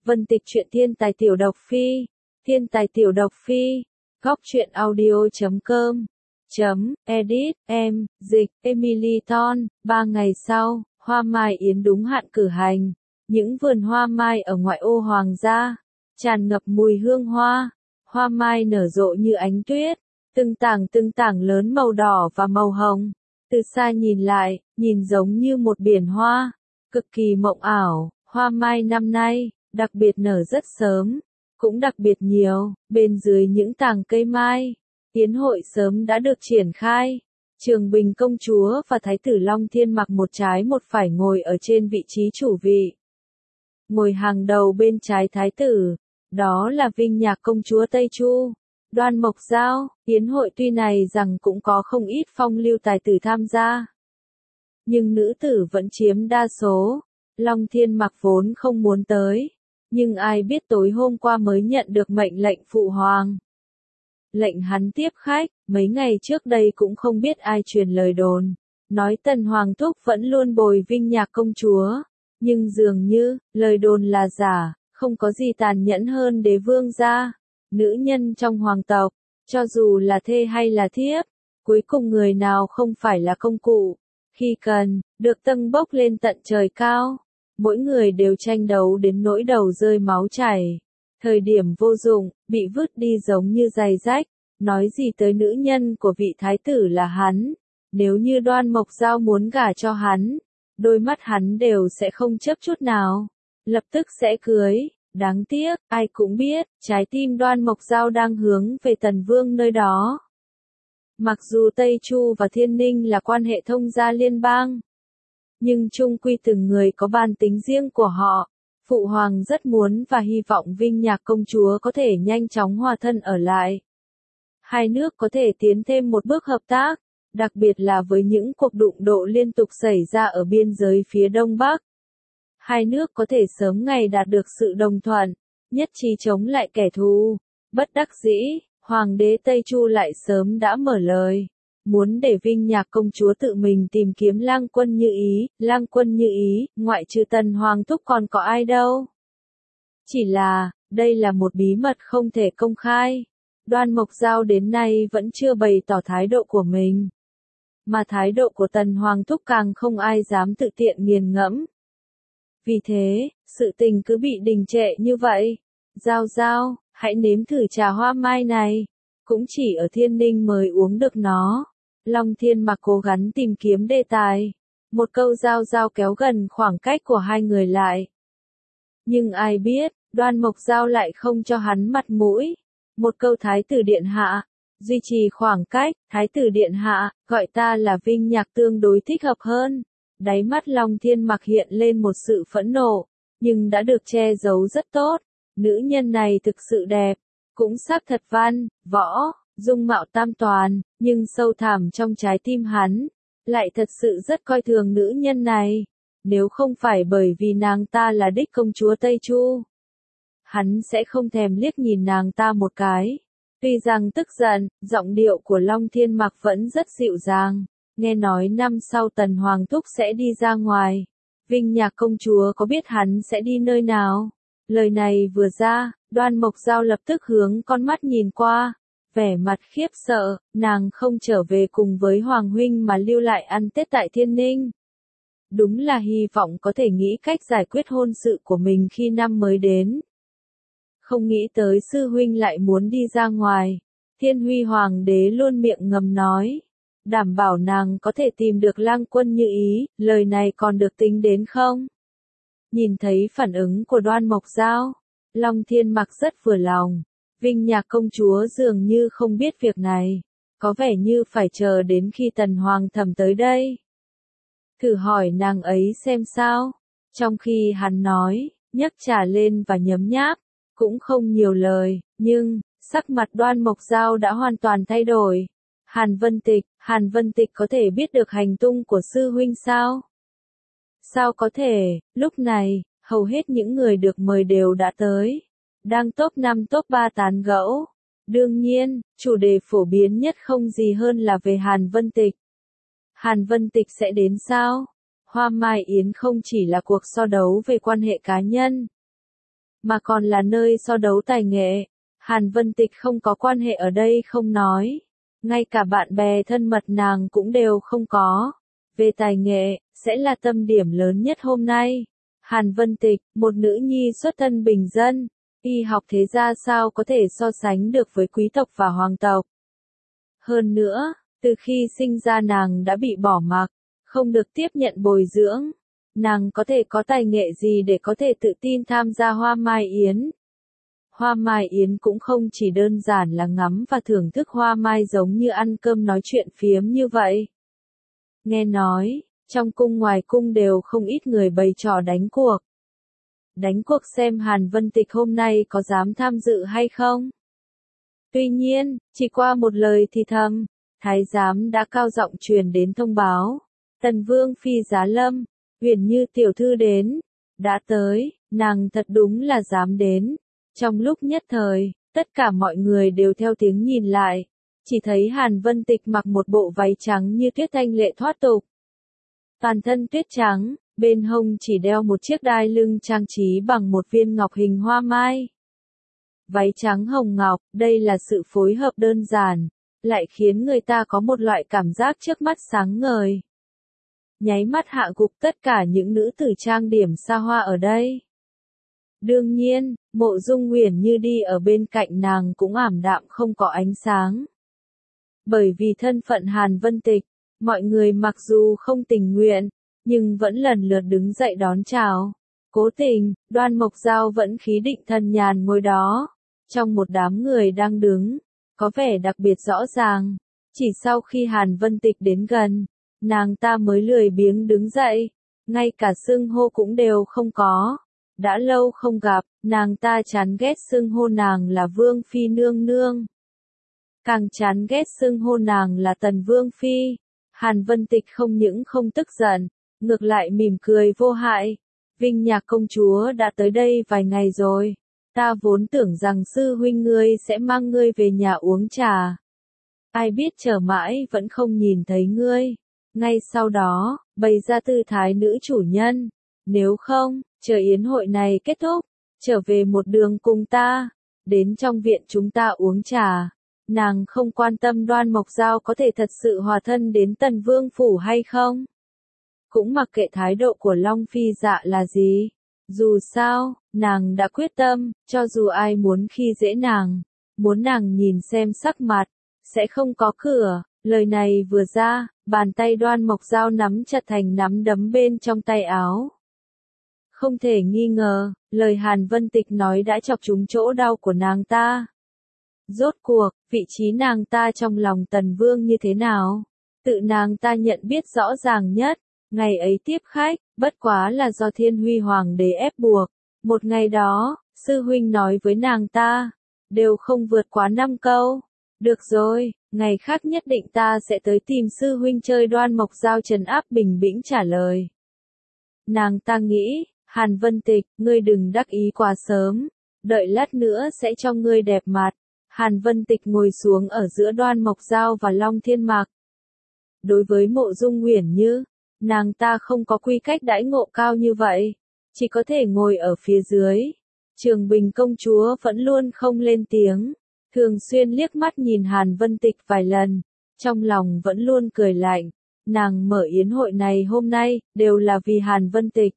Vân Tịch truyện thiên tài tiểu độc phi. Thiên tài tiểu độc phi. Góc truyện audio.com. Edit, em, dịch, Emily Ton. 3 ngày sau, hoa mai yến đúng hạn cử hành. Những vườn hoa mai ở ngoại ô hoàng gia, tràn ngập mùi hương hoa. Hoa mai nở rộ như ánh tuyết, từng tảng lớn màu đỏ và màu hồng. Từ xa nhìn lại, nhìn giống như một biển hoa, cực kỳ mộng ảo. Hoa mai năm nay, đặc biệt nở rất sớm, cũng đặc biệt nhiều. Bên dưới những tàng cây mai, yến hội sớm đã được triển khai. Trường Bình công chúa và Thái tử Long Thiên mặc một trái một phải ngồi ở trên vị trí chủ vị. Ngồi hàng đầu bên trái thái tử, đó là Vinh Nhạc công chúa Tây Chu, Đoan Mộc Giao. Yến hội tuy này rằng cũng có không ít phong lưu tài tử tham gia, nhưng nữ tử vẫn chiếm đa số. Long Thiên mặc vốn không muốn tới, nhưng ai biết tối hôm qua mới nhận được mệnh lệnh phụ hoàng. Lệnh hắn tiếp khách, mấy ngày trước đây cũng không biết ai truyền lời đồn, nói Tần Hoàng Thúc vẫn luôn bồi Vinh Nhạc công chúa, nhưng dường như, lời đồn là giả, không có gì tàn nhẫn hơn đế vương gia. Nữ nhân trong hoàng tộc, cho dù là thê hay là thiếp, cuối cùng người nào không phải là công cụ, khi cần, được dâng bốc lên tận trời cao. Mỗi người đều tranh đấu đến nỗi đầu rơi máu chảy. Thời điểm vô dụng, bị vứt đi giống như giày rách. Nói gì tới nữ nhân của vị thái tử là hắn. Nếu như Đoan Mộc Giao muốn gả cho hắn, đôi mắt hắn đều sẽ không chớp chút nào, lập tức sẽ cưới. Đáng tiếc, ai cũng biết, trái tim Đoan Mộc Giao đang hướng về Tần Vương nơi đó. Mặc dù Tây Chu và Thiên Ninh là quan hệ thông gia liên bang, nhưng chung quy từng người có bản tính riêng của họ. Phụ hoàng rất muốn và hy vọng Vinh Nhạc công chúa có thể nhanh chóng hòa thân ở lại. Hai nước có thể tiến thêm một bước hợp tác, đặc biệt là với những cuộc đụng độ liên tục xảy ra ở biên giới phía Đông Bắc. Hai nước có thể sớm ngày đạt được sự đồng thuận, nhất trí chống lại kẻ thù. Bất đắc dĩ, Hoàng đế Tây Chu lại sớm đã mở lời, muốn để Vinh Nhạc công chúa tự mình tìm kiếm Lang Quân Như Ý. Lang Quân Như Ý, ngoại trừ Tần Hoàng Thúc còn có ai đâu. Chỉ là, đây là một bí mật không thể công khai. Đoan Mộc Giao đến nay vẫn chưa bày tỏ thái độ của mình, mà thái độ của Tần Hoàng Thúc càng không ai dám tự tiện nghiền ngẫm. Vì thế, sự tình cứ bị đình trệ như vậy. Giao Giao, hãy nếm thử trà hoa mai này, cũng chỉ ở Thiên Ninh mới uống được nó. Long Thiên mặc cố gắng tìm kiếm đề tài. Một câu Giao Giao kéo gần khoảng cách của hai người lại. Nhưng ai biết, Đoan Mộc Giao lại không cho hắn mặt mũi. Một câu Thái tử điện hạ, duy trì khoảng cách. Thái tử điện hạ, gọi ta là Vinh Nhạc tương đối thích hợp hơn. Đáy mắt Long Thiên mặc hiện lên một sự phẫn nộ, nhưng đã được che giấu rất tốt. Nữ nhân này thực sự đẹp, cũng sắc thật văn, võ, dung mạo tam toàn, nhưng sâu thẳm trong trái tim hắn, lại thật sự rất coi thường nữ nhân này. Nếu không phải bởi vì nàng ta là đích công chúa Tây Chu, hắn sẽ không thèm liếc nhìn nàng ta một cái. Tuy rằng tức giận, giọng điệu của Long Thiên mặc vẫn rất dịu dàng. Nghe nói năm sau Tần Hoàng Thúc sẽ đi ra ngoài. Vinh Nhạc công chúa có biết hắn sẽ đi nơi nào? Lời này vừa ra, Đoan Mộc Giao lập tức hướng con mắt nhìn qua. Vẻ mặt khiếp sợ, nàng không trở về cùng với Hoàng huynh mà lưu lại ăn Tết tại Thiên Ninh. Đúng là hy vọng có thể nghĩ cách giải quyết hôn sự của mình khi năm mới đến. Không nghĩ tới sư huynh lại muốn đi ra ngoài. Thiên Huy Hoàng đế luôn miệng ngầm nói, đảm bảo nàng có thể tìm được Lang Quân Như Ý. Lời này còn được tính đến không? Nhìn thấy phản ứng của Đoan Mộc Giao, Long Thiên mặc rất vừa lòng. Vinh Nhạc công chúa dường như không biết việc này, có vẻ như phải chờ đến khi Tần Hoàng thẩm tới đây. Thử hỏi nàng ấy xem sao. Trong khi hắn nói, nhấc trà lên và nhấm nháp, cũng không nhiều lời, nhưng sắc mặt Đoan Mộc Giao đã hoàn toàn thay đổi. Hàn Vân Tịch có thể biết được hành tung của sư huynh sao? Sao có thể? Lúc này, hầu hết những người được mời đều đã tới, đang top 5 top 3 tán gẫu. Đương nhiên, chủ đề phổ biến nhất không gì hơn là về Hàn Vân Tịch. Hàn Vân Tịch sẽ đến sao? Hoa Mai Yến không chỉ là cuộc so đấu về quan hệ cá nhân, mà còn là nơi so đấu tài nghệ. Hàn Vân Tịch không có quan hệ ở đây không nói, ngay cả bạn bè thân mật nàng cũng đều không có. Về tài nghệ, sẽ là tâm điểm lớn nhất hôm nay. Hàn Vân Tịch, một nữ nhi xuất thân bình dân, y học thế ra sao có thể so sánh được với quý tộc và hoàng tộc. Hơn nữa, từ khi sinh ra nàng đã bị bỏ mặc, không được tiếp nhận bồi dưỡng. Nàng có thể có tài nghệ gì để có thể tự tin tham gia Hoa Mai Yến? Hoa Mai Yến cũng không chỉ đơn giản là ngắm và thưởng thức hoa mai giống như ăn cơm nói chuyện phiếm như vậy. Nghe nói, trong cung ngoài cung đều không ít người bày trò đánh cuộc. Đánh cuộc xem Hàn Vân Tịch hôm nay có dám tham dự hay không? Tuy nhiên, chỉ qua một lời thì thầm, thái giám đã cao giọng truyền đến thông báo. Tần Vương Phi giá lâm, Huyền Như tiểu thư đến, đã tới, nàng thật đúng là dám đến. Trong lúc nhất thời, tất cả mọi người đều theo tiếng nhìn lại, chỉ thấy Hàn Vân Tịch mặc một bộ váy trắng như tuyết thanh lệ thoát tục. Toàn thân tuyết trắng, bên hông chỉ đeo một chiếc đai lưng trang trí bằng một viên ngọc hình hoa mai. Váy trắng hồng ngọc, đây là sự phối hợp đơn giản, lại khiến người ta có một loại cảm giác trước mắt sáng ngời. Nháy mắt hạ gục tất cả những nữ tử trang điểm xa hoa ở đây. Đương nhiên, Mộ Dung Uyển Như đi ở bên cạnh nàng cũng ảm đạm không có ánh sáng. Bởi vì thân phận Hàn Vân Tịch, mọi người mặc dù không tình nguyện, nhưng vẫn lần lượt đứng dậy đón chào. Cố Tình, Đoan Mộc Giao vẫn khí định thần nhàn ngồi đó, trong một đám người đang đứng, có vẻ đặc biệt rõ ràng. Chỉ sau khi Hàn Vân Tịch đến gần, nàng ta mới lười biếng đứng dậy, ngay cả xưng hô cũng đều không có. Đã lâu không gặp, nàng ta chán ghét xưng hô nàng là Vương Phi nương nương. Càng chán ghét xưng hô nàng là Tần Vương Phi. Hàn Vân Tịch không những không tức giận, ngược lại mỉm cười vô hại. Vinh Nhạc công chúa đã tới đây vài ngày rồi. Ta vốn tưởng rằng sư huynh ngươi sẽ mang ngươi về nhà uống trà. Ai biết chờ mãi vẫn không nhìn thấy ngươi. Ngay sau đó, bày ra tư thái nữ chủ nhân. Nếu không, chờ yến hội này kết thúc, trở về một đường cùng ta, đến trong viện chúng ta uống trà. Nàng không quan tâm Đoan Mộc Giao có thể thật sự hòa thân đến Tần Vương phủ hay không. Cũng mặc kệ thái độ của Long Phi Dạ là gì. Dù sao, nàng đã quyết tâm, cho dù ai muốn khi dễ nàng, muốn nàng nhìn xem sắc mặt, sẽ không có cửa. Lời này vừa ra, bàn tay Đoan Mộc Giao nắm chặt thành nắm đấm bên trong tay áo. Không thể nghi ngờ, lời Hàn Vân Tịch nói đã chọc trúng chỗ đau của nàng ta. Rốt cuộc, vị trí nàng ta trong lòng Tần Vương như thế nào? Tự nàng ta nhận biết rõ ràng nhất. Ngày ấy tiếp khách, bất quá là do Thiên Huy Hoàng đế ép buộc. Một ngày đó, sư huynh nói với nàng ta, đều không vượt quá 5 câu. Được rồi, ngày khác nhất định ta sẽ tới tìm sư huynh chơi. Đoan Mộc Giao trấn áp bình bĩnh trả lời. Nàng ta nghĩ, Hàn Vân Tịch, ngươi đừng đắc ý quá sớm, đợi lát nữa sẽ cho ngươi đẹp mặt. Hàn Vân Tịch ngồi xuống ở giữa Đoan Mộc Giao và Long Thiên Mạc. Đối với Mộ Dung Uyển Như, nàng ta không có quy cách đãi ngộ cao như vậy, chỉ có thể ngồi ở phía dưới. Trường Bình công chúa vẫn luôn không lên tiếng, thường xuyên liếc mắt nhìn Hàn Vân Tịch vài lần, trong lòng vẫn luôn cười lạnh. Nàng mở yến hội này hôm nay, đều là vì Hàn Vân Tịch.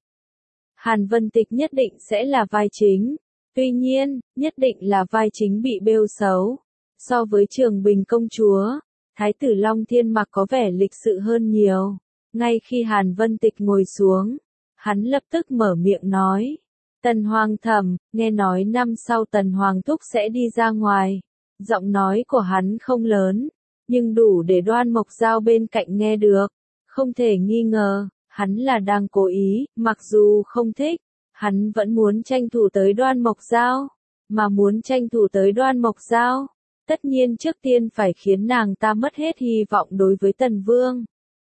Hàn Vân Tịch nhất định sẽ là vai chính. Tuy nhiên, nhất định là vai chính bị bêu xấu. So với Trường Bình công chúa, Thái tử Long Thiên Mạc có vẻ lịch sự hơn nhiều. Ngay khi Hàn Vân Tịch ngồi xuống, hắn lập tức mở miệng nói. Tần Hoàng thẩm, nghe nói năm sau Tần Hoàng thúc sẽ đi ra ngoài. Giọng nói của hắn không lớn, nhưng đủ để Đoan Mộc Giao bên cạnh nghe được. Không thể nghi ngờ, hắn là đang cố ý, mặc dù không thích. Hắn vẫn muốn tranh thủ tới Đoan Mộc Giao, mà muốn tranh thủ tới Đoan Mộc Giao, tất nhiên trước tiên phải khiến nàng ta mất hết hy vọng đối với Tần Vương.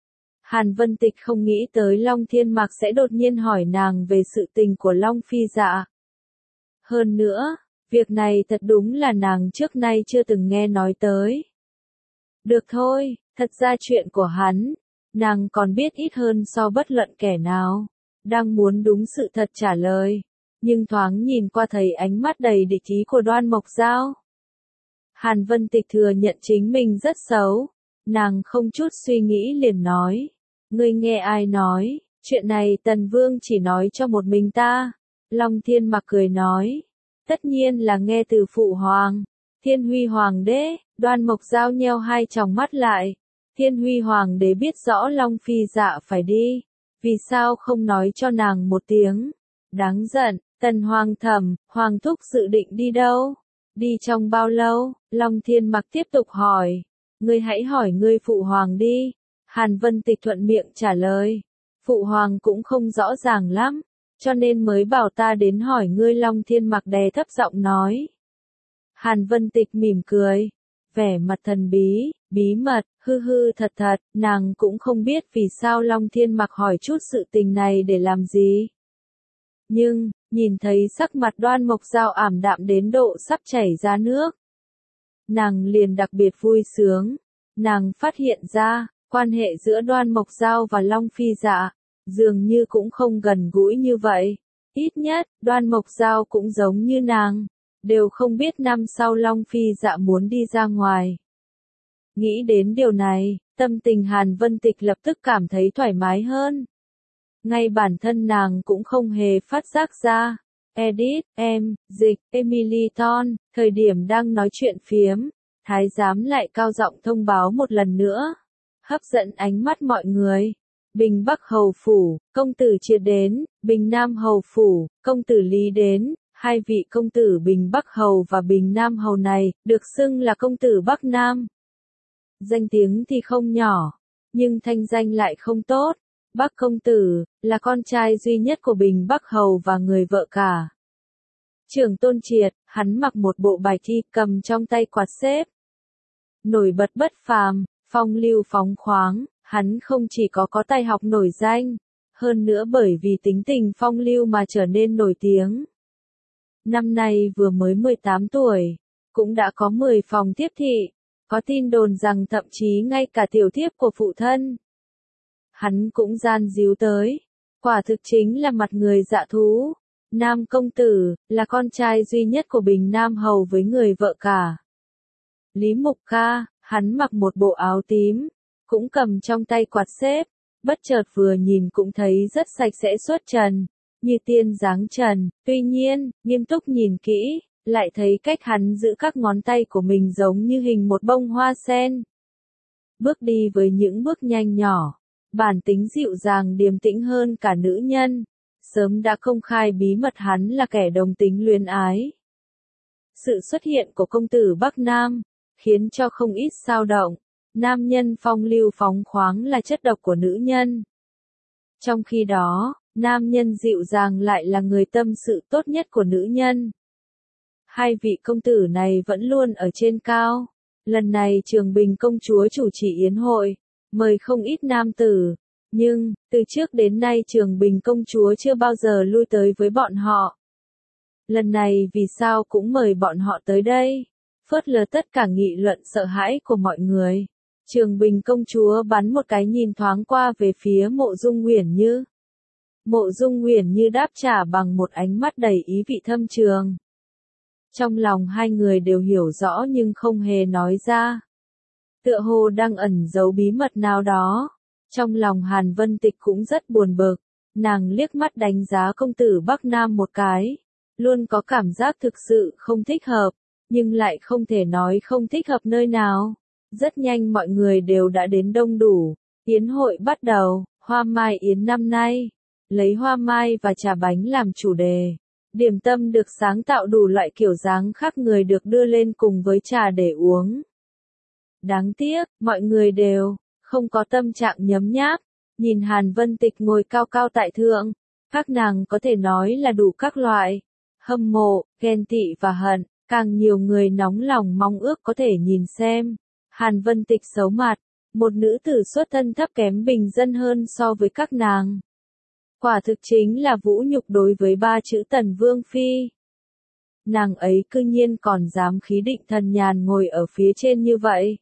Hàn Vân Tịch không nghĩ tới Long Thiên Mạc sẽ đột nhiên hỏi nàng về sự tình của Long Phi Dạ. Hơn nữa, việc này thật đúng là nàng trước nay chưa từng nghe nói tới. Được thôi, thật ra chuyện của hắn, nàng còn biết ít hơn so bất luận kẻ nào. Đang muốn đúng sự thật trả lời, nhưng thoáng nhìn qua thấy ánh mắt đầy địch ý của Đoan Mộc Giao. Hàn Vân Tịch thừa nhận chính mình rất xấu, nàng không chút suy nghĩ liền nói, ngươi nghe ai nói, chuyện này Tần Vương chỉ nói cho một mình ta. Long Thiên Mặc cười nói, tất nhiên là nghe từ Phụ Hoàng, Thiên Huy Hoàng đế. Đoan Mộc Giao nheo hai tròng mắt lại, Thiên Huy Hoàng đế biết rõ Long Phi Dạ phải đi, vì sao không nói cho nàng một tiếng, đáng giận. Tần Hoàng Thẩm, Hoàng thúc dự định đi đâu? Đi trong bao lâu? Long Thiên Mặc tiếp tục hỏi, ngươi hãy hỏi ngươi Phụ Hoàng đi. Hàn Vân Tịch thuận miệng trả lời, Phụ Hoàng cũng không rõ ràng lắm, cho nên mới bảo ta đến hỏi ngươi. Long Thiên Mặc đè thấp giọng nói. Hàn Vân Tịch mỉm cười, vẻ mặt thần bí, bí mật, hư hư thật thật, nàng cũng không biết vì sao Long Thiên Mặc hỏi chút sự tình này để làm gì. Nhưng, nhìn thấy sắc mặt Đoan Mộc Giao ảm đạm đến độ sắp chảy ra nước, nàng liền đặc biệt vui sướng. Nàng phát hiện ra, quan hệ giữa Đoan Mộc Giao và Long Phi Dạ, dường như cũng không gần gũi như vậy. Ít nhất, Đoan Mộc Giao cũng giống như nàng, đều không biết năm sau Long Phi Dạ muốn đi ra ngoài. Nghĩ đến điều này, tâm tình Hàn Vân Tịch lập tức cảm thấy thoải mái hơn. Ngay bản thân nàng cũng không hề phát giác ra. Edit, dịch, Emily Ton, thời điểm đang nói chuyện phiếm, thái giám lại cao giọng thông báo một lần nữa, hấp dẫn ánh mắt mọi người. Bình Bắc Hầu Phủ, công tử Triệt đến. Bình Nam Hầu Phủ, công tử Lý đến. Hai vị công tử Bình Bắc Hầu và Bình Nam Hầu này, được xưng là công tử Bắc Nam. Danh tiếng thì không nhỏ, nhưng thanh danh lại không tốt. Bắc công tử, là con trai duy nhất của Bình Bắc Hầu và người vợ cả. Trưởng Tôn Triệt, hắn mặc một bộ bài thi, cầm trong tay quạt xếp. Nổi bật bất phàm, phong lưu phóng khoáng, hắn không chỉ có tài học nổi danh, hơn nữa bởi vì tính tình phong lưu mà trở nên nổi tiếng. Năm nay vừa mới 18 tuổi, cũng đã có 10 phòng tiếp thị, có tin đồn rằng thậm chí ngay cả tiểu thiếp của phụ thân hắn cũng gian díu tới, quả thực chính là mặt người dạ thú. Nam công tử, là con trai duy nhất của Bình Nam Hầu với người vợ cả. Lý Mục Ca, hắn mặc một bộ áo tím, cũng cầm trong tay quạt xếp, bất chợt vừa nhìn cũng thấy rất sạch sẽ xuất trần, như tiên dáng trần, tuy nhiên, nghiêm túc nhìn kỹ, lại thấy cách hắn giữ các ngón tay của mình giống như hình một bông hoa sen. Bước đi với những bước nhanh nhỏ, bản tính dịu dàng điềm tĩnh hơn cả nữ nhân, sớm đã công khai bí mật hắn là kẻ đồng tính luyến ái. Sự xuất hiện của công tử Bắc Nam, khiến cho không ít xao động. Nam nhân phong lưu phóng khoáng là chất độc của nữ nhân. Trong khi đó, nam nhân dịu dàng lại là người tâm sự tốt nhất của nữ nhân. Hai vị công tử này vẫn luôn ở trên cao. Lần này Trường Bình công chúa chủ trì yến hội, mời không ít nam tử. Nhưng, từ trước đến nay Trường Bình công chúa chưa bao giờ lui tới với bọn họ. Lần này vì sao cũng mời bọn họ tới đây? Phớt lờ tất cả nghị luận sợ hãi của mọi người. Trường Bình công chúa bắn một cái nhìn thoáng qua về phía Mộ Dung Uyển Như. Mộ Dung Uyển Như đáp trả bằng một ánh mắt đầy ý vị thâm trường. Trong lòng hai người đều hiểu rõ nhưng không hề nói ra. Tựa hồ đang ẩn giấu bí mật nào đó. Trong lòng Hàn Vân Tịch cũng rất buồn bực. Nàng liếc mắt đánh giá công tử Bắc Nam một cái. Luôn có cảm giác thực sự không thích hợp, nhưng lại không thể nói không thích hợp nơi nào. Rất nhanh mọi người đều đã đến đông đủ. Yến hội bắt đầu, hoa mai yến năm nay. Lấy hoa mai và trà bánh làm chủ đề. Điểm tâm được sáng tạo đủ loại kiểu dáng khác người được đưa lên cùng với trà để uống. Đáng tiếc, mọi người đều không có tâm trạng nhấm nháp. Nhìn Hàn Vân Tịch ngồi cao cao tại thượng, các nàng có thể nói là đủ các loại. Hâm mộ, ghen tị và hận, càng nhiều người nóng lòng mong ước có thể nhìn xem. Hàn Vân Tịch xấu mặt, một nữ tử xuất thân thấp kém bình dân hơn so với các nàng. Quả thực chính là vũ nhục đối với ba chữ Tần Vương Phi. Nàng ấy cư nhiên còn dám khí định thần nhàn ngồi ở phía trên như vậy.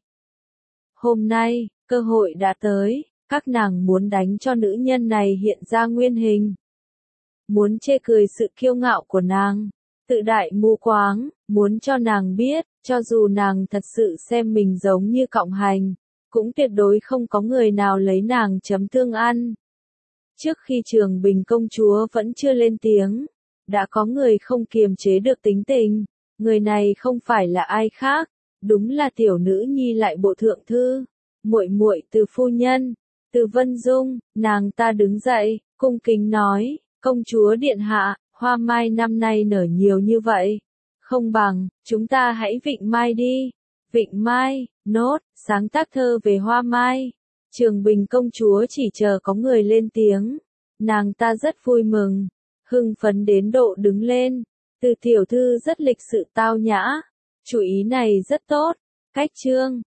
Hôm nay, cơ hội đã tới, các nàng muốn đánh cho nữ nhân này hiện ra nguyên hình. muốn chê cười sự kiêu ngạo của nàng, tự đại mù quáng, muốn cho nàng biết, cho dù nàng thật sự xem mình giống như cọng hành, cũng tuyệt đối không có người nào lấy nàng chấm thương ăn. Trước khi Trường Bình công chúa vẫn chưa lên tiếng, đã có người không kiềm chế được tính tình, người này không phải là ai khác, đúng là tiểu nữ nhi lại bộ thượng thư, muội muội Từ phu nhân, Từ Vân Dung. Nàng ta đứng dậy, cung kính nói, công chúa điện hạ, hoa mai năm nay nở nhiều như vậy, không bằng, chúng ta hãy vịnh mai đi. Vịnh mai, nốt, sáng tác thơ về hoa mai. Trường Bình công chúa chỉ chờ có người lên tiếng, nàng ta rất vui mừng, hưng phấn đến độ đứng lên. Từ tiểu thư rất lịch sự tao nhã, chủ ý này rất tốt. Cách chương